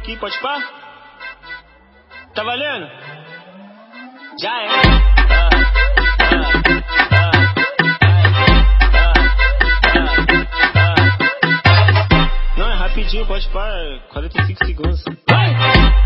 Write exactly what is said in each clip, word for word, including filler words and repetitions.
aqui, pode pá? Tá valendo? Já é. Não, é rapidinho, pode pá, quarenta e cinco segundos. Vai!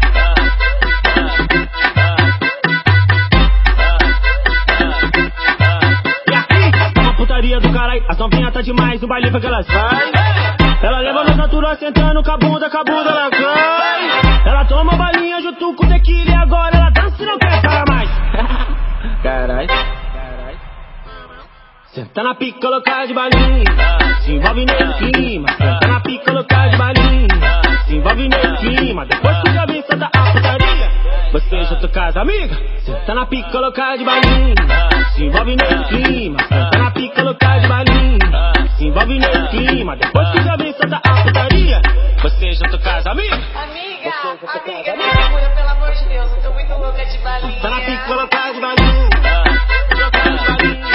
E aqui, uma putaria do caralho, as novinhas tá demais, o baile vai que elas vai. Ela leva nos natural, sentando com a bunda, com a bunda ela cai. Ela toma balinha junto com tequila e agora ela dança e não quer parar mais. Carai, carai. Senta na pica, colocar de balinha, se envolve no clima. Senta na pica, colocar de balinha, se envolve no clima. Depois que já vem santa a putaria, você junto com as amigas. Senta na pica, colocar de balinha, se envolve no clima. Senta na pica, colocar de balinha, se envolve no clima. Depois que já vem santa a putaria, você junto com as amigas. Amiga, amiga, me segura, pelo amor de Deus, eu tô muito louca de balinha. Senta na pica, colocar de balinha, colocar de balinha.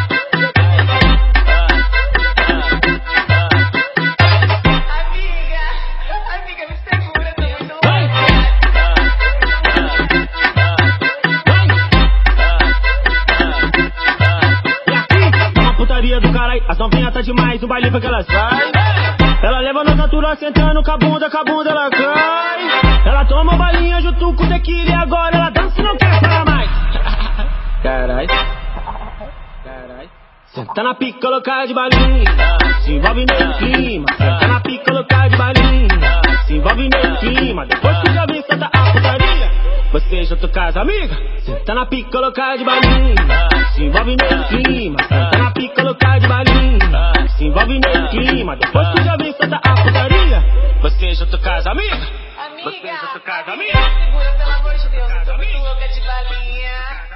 Amiga, amiga, me segura, tô muito louca. Putaria do caralho, as novinhas tá demais, o baile vai que elas vai. Ela leva no natural, sentando com a bunda, com a bunda ela cai. Ela toma balinha junto com tequila e agora ela dança e não quer parar mais. Carai, carai. Senta na pica, colocar de balinha, se envolve no clima. Senta na pica, colocar de balinha, se envolve no clima. Depois que já vem santa a putaria, você junto com as amigas. Senta na pica, colocar de balinha, se envolve no clima. Senta na pica, colocar de balinha, se envolve no clima. Depois que já vem santa a putaria, você junto com as amigas. Amiga, Você junto com as amiga, amigas. me segura, pelo amor de Deus, eu tô muito louca de balinha.